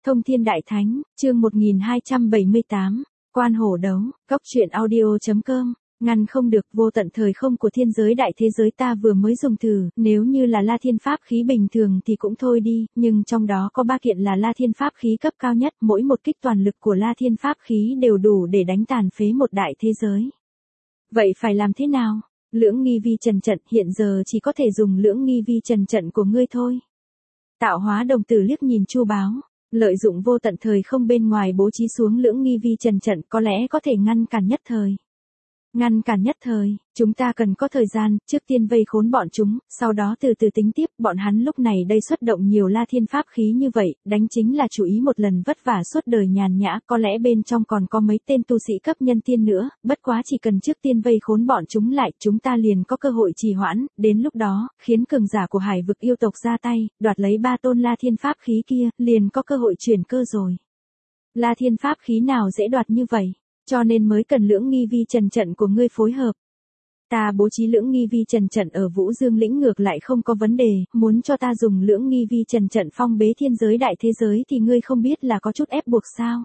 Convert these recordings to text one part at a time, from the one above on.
Thông Thiên Đại Thánh, chương 1278, Quan Hổ Đấu, Góc Truyện Audio.com, ngăn không được vô tận thời không của thiên giới đại thế giới ta vừa mới dùng thử, nếu như là La Thiên Pháp khí bình thường thì cũng thôi đi, nhưng trong đó có 3 kiện là La Thiên Pháp khí cấp cao nhất, mỗi một kích toàn lực của La Thiên Pháp khí đều đủ để đánh tàn phế một đại thế giới. Vậy phải làm thế nào? Lưỡng nghi vi trần trận, hiện giờ chỉ có thể dùng lưỡng nghi vi trần trận của ngươi thôi. Tạo hóa đồng tử liếc nhìn Chu Báo, lợi dụng vô tận thời không bên ngoài bố trí xuống lưỡng nghi vi trần trận có lẽ có thể ngăn cản nhất thời. Ngăn cản nhất thời, chúng ta cần có thời gian, trước tiên vây khốn bọn chúng, sau đó từ từ tính tiếp, bọn hắn lúc này đây xuất động nhiều La Thiên Pháp khí như vậy, đánh chính là chủ ý một lần vất vả suốt đời nhàn nhã, có lẽ bên trong còn có mấy tên tu sĩ cấp nhân tiên nữa, bất quá chỉ cần trước tiên vây khốn bọn chúng lại, chúng ta liền có cơ hội trì hoãn, đến lúc đó, khiến cường giả của Hải vực yêu tộc ra tay, đoạt lấy 3 tôn La Thiên Pháp khí kia, liền có cơ hội chuyển cơ rồi. La Thiên Pháp khí nào dễ đoạt như vậy? Cho nên mới cần lưỡng nghi vi trần trận của ngươi phối hợp. Ta bố trí lưỡng nghi vi trần trận ở Vũ Dương lĩnh ngược lại không có vấn đề, muốn cho ta dùng lưỡng nghi vi trần trận phong bế thiên giới đại thế giới thì ngươi không biết là có chút ép buộc sao.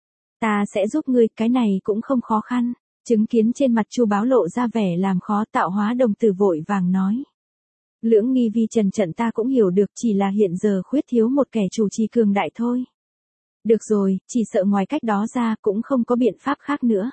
Ta sẽ giúp ngươi, cái này cũng không khó khăn. Chứng kiến trên mặt Chu Báo lộ ra vẻ làm khó, Tạo Hóa đồng tử vội vàng nói. Lưỡng nghi vi trần trận ta cũng hiểu được, chỉ là hiện giờ khuyết thiếu một kẻ chủ trì cường đại thôi. Được rồi, chỉ sợ ngoài cách đó ra cũng không có biện pháp khác nữa.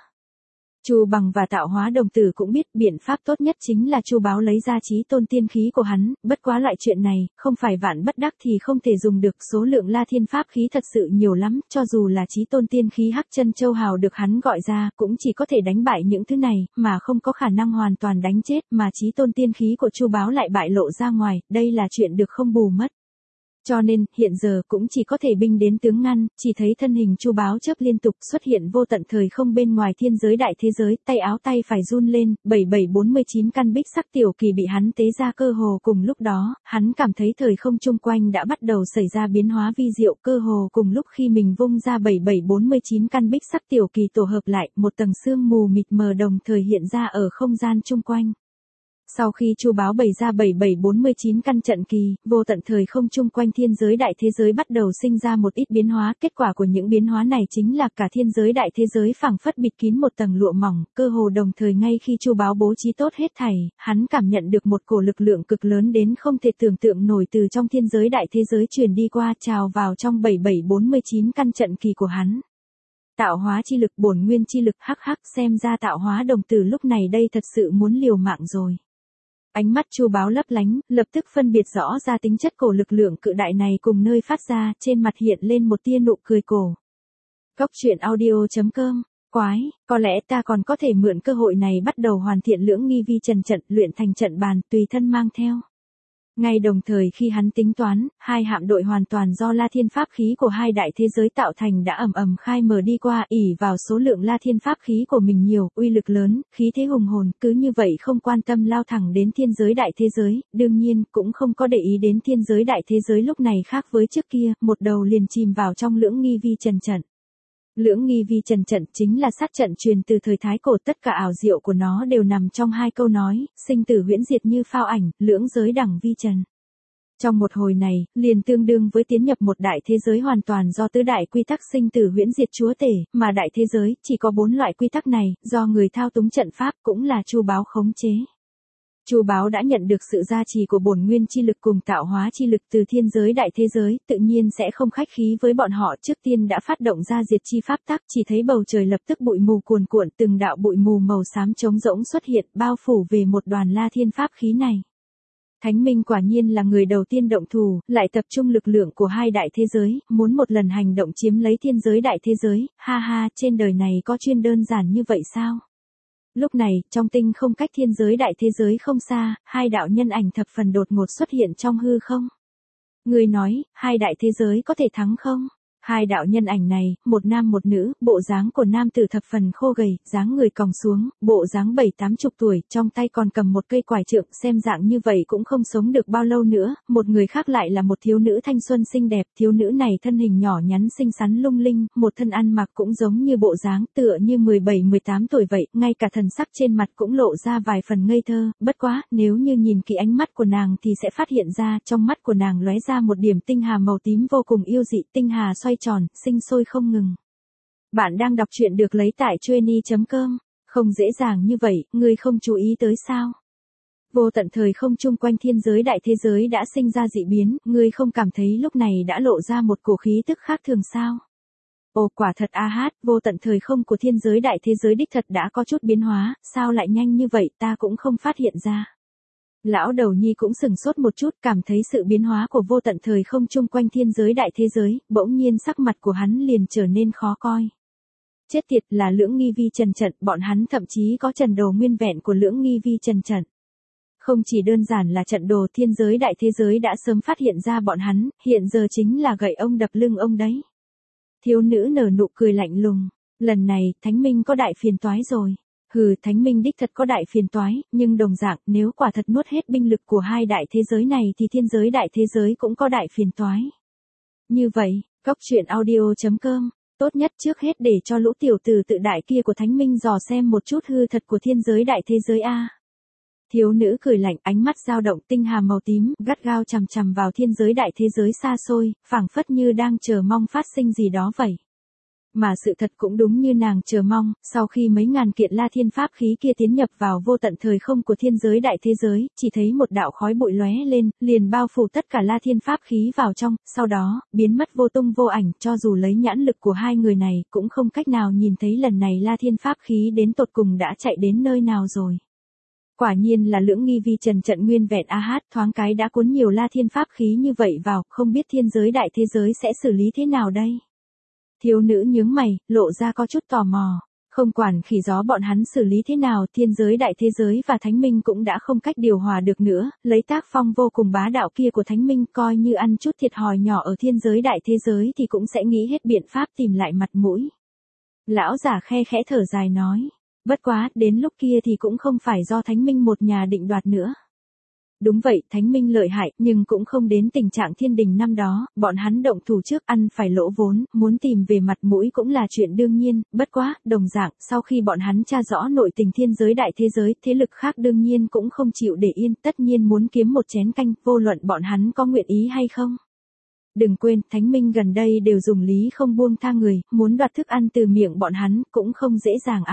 Chu Bằng và Tạo Hóa đồng tử cũng biết biện pháp tốt nhất chính là Chu Báo lấy ra chí tôn tiên khí của hắn, bất quá loại chuyện này, không phải vạn bất đắc thì không thể dùng được, số lượng La Thiên Pháp khí thật sự nhiều lắm, cho dù là chí tôn tiên khí Hắc Chân Châu Hào được hắn gọi ra, cũng chỉ có thể đánh bại những thứ này, mà không có khả năng hoàn toàn đánh chết, mà chí tôn tiên khí của Chu Báo lại bại lộ ra ngoài, đây là chuyện được không bù mất. Cho nên, hiện giờ cũng chỉ có thể binh đến tướng ngăn, chỉ thấy thân hình Chu Báo chớp liên tục xuất hiện vô tận thời không bên ngoài thiên giới đại thế giới, tay áo tay phải run lên, 7749 căn bích sắc tiểu kỳ bị hắn tế ra cơ hồ cùng lúc đó, hắn cảm thấy thời không chung quanh đã bắt đầu xảy ra biến hóa vi diệu cơ hồ cùng lúc khi mình vung ra 7749 căn bích sắc tiểu kỳ tổ hợp lại, một tầng sương mù mịt mờ đồng thời hiện ra ở không gian chung quanh. Sau khi Chu Báo bày ra 7749 căn trận kỳ, vô tận thời không chung quanh thiên giới đại thế giới bắt đầu sinh ra một ít biến hóa, kết quả của những biến hóa này chính là cả thiên giới đại thế giới phảng phất bịt kín một tầng lụa mỏng, cơ hồ đồng thời ngay khi Chu Báo bố trí tốt hết thảy, hắn cảm nhận được một cổ lực lượng cực lớn đến không thể tưởng tượng nổi từ trong thiên giới đại thế giới truyền đi qua trào vào trong 7749 căn trận kỳ của hắn. Tạo hóa chi lực, bổn nguyên chi lực, hắc hắc, xem ra Tạo Hóa đồng tử lúc này đây thật sự muốn liều mạng rồi. Ánh mắt Chu Báo lấp lánh, lập tức phân biệt rõ ra tính chất cổ lực lượng cự đại này cùng nơi phát ra, trên mặt hiện lên một tia nụ cười cổ. Góc Truyện Audio.com, quái, có lẽ ta còn có thể mượn cơ hội này bắt đầu hoàn thiện lưỡng nghi vi trần trận, luyện thành trận bàn, tùy thân mang theo. Ngay đồng thời khi hắn tính toán, 2 hạm đội hoàn toàn do La Thiên Pháp khí của 2 đại thế giới tạo thành đã ầm ầm khai mở đi qua, ỷ vào số lượng La Thiên Pháp khí của mình nhiều, uy lực lớn, khí thế hùng hồn, cứ như vậy không quan tâm lao thẳng đến thiên giới đại thế giới, đương nhiên cũng không có để ý đến thiên giới đại thế giới lúc này khác với trước kia, một đầu liền chìm vào trong lưỡng nghi vi trần trận. Lưỡng nghi vi trần trận chính là sát trận truyền từ thời Thái Cổ, tất cả ảo diệu của nó đều nằm trong 2 câu nói, sinh tử huyễn diệt như phao ảnh, lưỡng giới đẳng vi trần. Trong một hồi này, liền tương đương với tiến nhập một đại thế giới hoàn toàn do tứ đại quy tắc sinh tử huyễn diệt chúa tể, mà đại thế giới chỉ có 4 loại quy tắc này, do người thao túng trận pháp cũng là Chu Báo khống chế. Chu Báo đã nhận được sự gia trì của bổn nguyên chi lực cùng tạo hóa chi lực từ thiên giới đại thế giới, tự nhiên sẽ không khách khí với bọn họ, trước tiên đã phát động ra diệt chi pháp tắc, chỉ thấy bầu trời lập tức bụi mù cuồn cuộn, từng đạo bụi mù màu xám trống rỗng xuất hiện, bao phủ về một đoàn La Thiên Pháp khí này. Thánh Minh quả nhiên là người đầu tiên động thủ, lại tập trung lực lượng của 2 đại thế giới, muốn một lần hành động chiếm lấy thiên giới đại thế giới, ha ha, trên đời này có chuyên đơn giản như vậy sao? Lúc này, trong tinh không cách thiên giới đại thế giới không xa, 2 đạo nhân ảnh thập phần đột ngột xuất hiện trong hư không. Người nói, 2 đại thế giới có thể thắng không? 2 đạo nhân ảnh này, một nam một nữ, bộ dáng của nam tử thập phần khô gầy, dáng người còng xuống, bộ dáng 7-80 tuổi, trong tay còn cầm một cây quải trượng, xem dạng như vậy cũng không sống được bao lâu nữa. Một người khác lại là một thiếu nữ thanh xuân xinh đẹp, thiếu nữ này thân hình nhỏ nhắn xinh xắn lung linh, một thân ăn mặc cũng giống như bộ dáng tựa như 17-18 tuổi vậy, ngay cả thần sắc trên mặt cũng lộ ra vài phần ngây thơ, bất quá, nếu như nhìn kỹ ánh mắt của nàng thì sẽ phát hiện ra, trong mắt của nàng lóe ra một điểm tinh hà màu tím vô cùng yêu dị, tinh hà xoay xoay tròn, sinh sôi không ngừng. Bạn đang đọc truyện được lấy tại Chueny.com. Không dễ dàng như vậy, ngươi không chú ý tới sao? Vô tận thời không chung quanh thiên giới đại thế giới đã sinh ra dị biến, ngươi không cảm thấy lúc này đã lộ ra một cổ khí tức khác thường sao? Ồ quả thật vô tận thời không của thiên giới đại thế giới đích thật đã có chút biến hóa, sao lại nhanh như vậy ta cũng không phát hiện ra. Lão đầu nhi cũng sừng sốt một chút, cảm thấy sự biến hóa của vô tận thời không chung quanh thiên giới đại thế giới, bỗng nhiên sắc mặt của hắn liền trở nên khó coi. Chết tiệt, là Lưỡng Nghi Vi trần trận, bọn hắn thậm chí có trận đồ nguyên vẹn của Lưỡng Nghi Vi trần trận. Không chỉ đơn giản là trận đồ, thiên giới đại thế giới đã sớm phát hiện ra bọn hắn, hiện giờ chính là gậy ông đập lưng ông đấy. Thiếu nữ nở nụ cười lạnh lùng, lần này, Thánh Minh có đại phiền toái rồi. Hừ, Thánh Minh đích thật có đại phiền toái, nhưng đồng dạng, nếu quả thật nuốt hết binh lực của hai đại thế giới này thì thiên giới đại thế giới cũng có đại phiền toái. Như vậy, Goctruyện.audio.com, tốt nhất trước hết để cho lũ tiểu tử tự đại kia của Thánh Minh dò xem một chút hư thật của thiên giới đại thế giới a. Thiếu nữ cười lạnh, ánh mắt dao động, tinh hà màu tím, gắt gao chằm chằm vào thiên giới đại thế giới xa xôi, phảng phất như đang chờ mong phát sinh gì đó vậy. Mà sự thật cũng đúng như nàng chờ mong, sau khi mấy ngàn kiện La Thiên pháp khí kia tiến nhập vào vô tận thời không của thiên giới đại thế giới, chỉ thấy một đạo khói bụi lóe lên, liền bao phủ tất cả La Thiên pháp khí vào trong, sau đó, biến mất vô tung vô ảnh, cho dù lấy nhãn lực của hai người này, cũng không cách nào nhìn thấy lần này La Thiên pháp khí đến tột cùng đã chạy đến nơi nào rồi. Quả nhiên là Lưỡng Nghi Vi trần trận nguyên vẹn thoáng cái đã cuốn nhiều La Thiên pháp khí như vậy vào, không biết thiên giới đại thế giới sẽ xử lý thế nào đây? Thiếu nữ nhướng mày, lộ ra có chút tò mò. Không quản khỉ gió bọn hắn xử lý thế nào, thiên giới đại thế giới và Thánh Minh cũng đã không cách điều hòa được nữa, lấy tác phong vô cùng bá đạo kia của Thánh Minh coi như ăn chút thiệt thòi nhỏ ở thiên giới đại thế giới thì cũng sẽ nghĩ hết biện pháp tìm lại mặt mũi. Lão giả khe khẽ thở dài nói, bất quá, đến lúc kia thì cũng không phải do Thánh Minh một nhà định đoạt nữa. Đúng vậy, Thánh Minh lợi hại, nhưng cũng không đến tình trạng thiên đình năm đó, bọn hắn động thủ trước ăn phải lỗ vốn, muốn tìm về mặt mũi cũng là chuyện đương nhiên, bất quá, đồng dạng, sau khi bọn hắn tra rõ nội tình thiên giới đại thế giới, thế lực khác đương nhiên cũng không chịu để yên, tất nhiên muốn kiếm một chén canh, vô luận bọn hắn có nguyện ý hay không. Đừng quên, Thánh Minh gần đây đều dùng lý không buông tha người, muốn đoạt thức ăn từ miệng bọn hắn, cũng không dễ dàng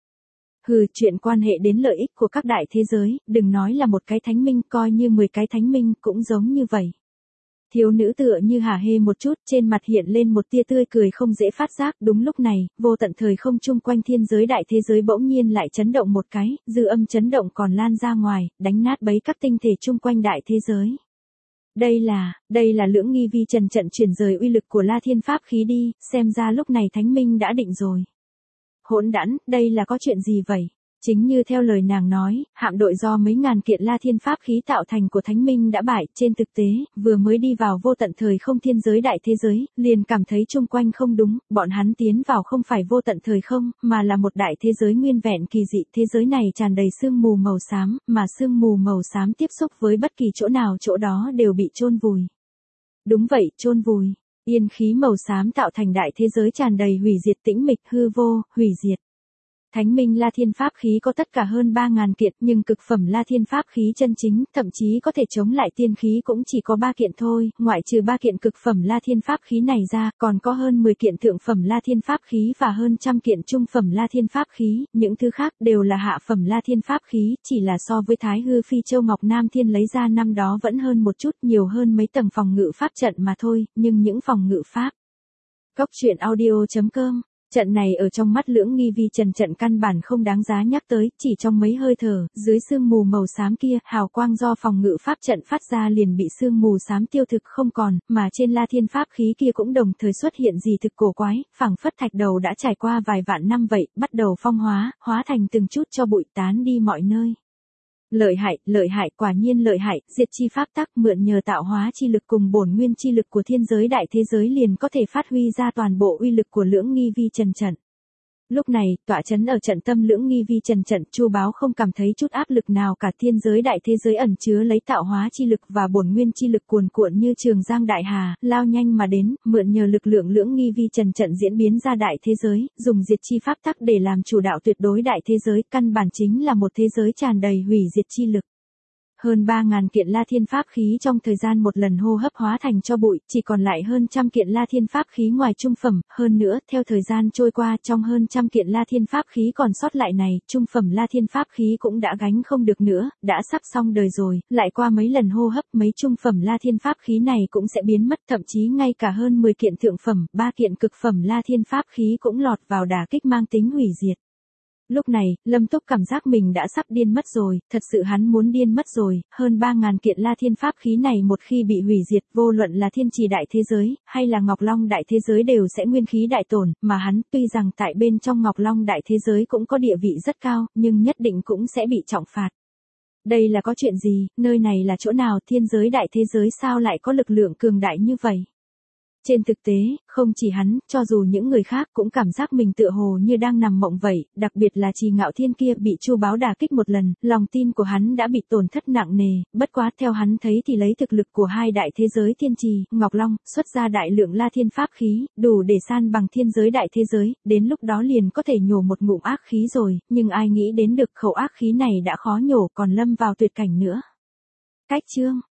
Hừ, chuyện quan hệ đến lợi ích của các đại thế giới, đừng nói là một cái Thánh Minh, coi như 10 cái Thánh Minh cũng giống như vậy. Thiếu nữ tựa như hả hê một chút, trên mặt hiện lên một tia tươi cười không dễ phát giác, đúng lúc này, vô tận thời không chung quanh thiên giới đại thế giới bỗng nhiên lại chấn động một cái, dư âm chấn động còn lan ra ngoài, đánh nát bấy các tinh thể chung quanh đại thế giới. Đây là Lưỡng Nghi Vi trần trận chuyển rời uy lực của La Thiên pháp khí đi, xem ra lúc này Thánh Minh đã định rồi. Hỗn đản, đây là có chuyện gì vậy? Chính như theo lời nàng nói, hạm đội do mấy ngàn kiện La Thiên pháp khí tạo thành của Thánh Minh đã bại, trên thực tế, vừa mới đi vào vô tận thời không thiên giới đại thế giới, liền cảm thấy chung quanh không đúng, bọn hắn tiến vào không phải vô tận thời không, mà là một đại thế giới nguyên vẹn kỳ dị, thế giới này tràn đầy sương mù màu xám, mà sương mù màu xám tiếp xúc với bất kỳ chỗ nào chỗ đó đều bị chôn vùi. Đúng vậy, chôn vùi. Yên khí màu xám tạo thành đại thế giới tràn đầy hủy diệt tĩnh mịch hư vô, hủy diệt. Thánh Minh La Thiên pháp khí có tất cả hơn 3.000 kiện, nhưng cực phẩm La Thiên pháp khí chân chính, thậm chí có thể chống lại tiên khí cũng chỉ có 3 kiện thôi, ngoại trừ 3 kiện cực phẩm La Thiên pháp khí này ra, còn có hơn 10 kiện thượng phẩm La Thiên pháp khí và hơn trăm kiện trung phẩm La Thiên pháp khí, những thứ khác đều là hạ phẩm La Thiên pháp khí, chỉ là so với Thái Hư Phi Châu Ngọc Nam Thiên lấy ra năm đó vẫn hơn một chút, nhiều hơn mấy tầng phòng ngự pháp trận mà thôi, nhưng những phòng ngự pháp. Goctruyện.audio.com. Trận này ở trong mắt Lưỡng Nghi Vi trần trận căn bản không đáng giá nhắc tới, chỉ trong mấy hơi thở, dưới sương mù màu xám kia, hào quang do phòng ngự pháp trận phát ra liền bị sương mù xám tiêu thực không còn, mà trên La Thiên pháp khí kia cũng đồng thời xuất hiện gì thực cổ quái, phảng phất thạch đầu đã trải qua vài vạn năm vậy, bắt đầu phong hóa thành từng chút cho bụi tán đi mọi nơi. Lợi hại, quả nhiên lợi hại, diệt chi pháp tắc mượn nhờ tạo hóa chi lực cùng bổn nguyên chi lực của thiên giới đại thế giới liền có thể phát huy ra toàn bộ uy lực của Lưỡng Nghi Vi trần trận. Lúc này, tọa chấn ở trận tâm Lưỡng Nghi Vi trần trận, Chu Báo không cảm thấy chút áp lực nào cả, thiên giới đại thế giới ẩn chứa lấy tạo hóa chi lực và bổn nguyên chi lực cuồn cuộn như trường giang đại hà, lao nhanh mà đến, mượn nhờ lực lượng Lưỡng Nghi Vi trần trận diễn biến ra đại thế giới, dùng diệt chi pháp tắc để làm chủ đạo tuyệt đối đại thế giới, căn bản chính là một thế giới tràn đầy hủy diệt chi lực. Hơn 3.000 kiện La Thiên pháp khí trong thời gian một lần hô hấp hóa thành cho bụi, chỉ còn lại hơn trăm kiện La Thiên pháp khí ngoài trung phẩm, hơn nữa, theo thời gian trôi qua trong hơn trăm kiện La Thiên pháp khí còn sót lại này, trung phẩm La Thiên pháp khí cũng đã gánh không được nữa, đã sắp xong đời rồi, lại qua mấy lần hô hấp mấy trung phẩm La Thiên pháp khí này cũng sẽ biến mất, thậm chí ngay cả hơn 10 kiện thượng phẩm, 3 kiện cực phẩm La Thiên pháp khí cũng lọt vào đả kích mang tính hủy diệt. Lúc này, Lâm Túc cảm giác mình đã sắp điên mất rồi, thật sự hắn muốn điên mất rồi, hơn 3.000 kiện La Thiên pháp khí này một khi bị hủy diệt, vô luận là Thiên Trì đại thế giới, hay là Ngọc Long đại thế giới đều sẽ nguyên khí đại tổn, mà hắn, tuy rằng tại bên trong Ngọc Long đại thế giới cũng có địa vị rất cao, nhưng nhất định cũng sẽ bị trọng phạt. Đây là có chuyện gì, nơi này là chỗ nào, thiên giới đại thế giới sao lại có lực lượng cường đại như vậy? Trên thực tế, không chỉ hắn, cho dù những người khác cũng cảm giác mình tựa hồ như đang nằm mộng vậy, đặc biệt là Trì Ngạo Thiên kia bị Chu Báo đả kích một lần, lòng tin của hắn đã bị tổn thất nặng nề, bất quá theo hắn thấy thì lấy thực lực của hai đại thế giới Thiên Trì, Ngọc Long, xuất ra đại lượng La Thiên pháp khí, đủ để san bằng thiên giới đại thế giới, đến lúc đó liền có thể nhổ một ngụm ác khí rồi, nhưng ai nghĩ đến được khẩu ác khí này đã khó nhổ còn lâm vào tuyệt cảnh nữa. Cách chương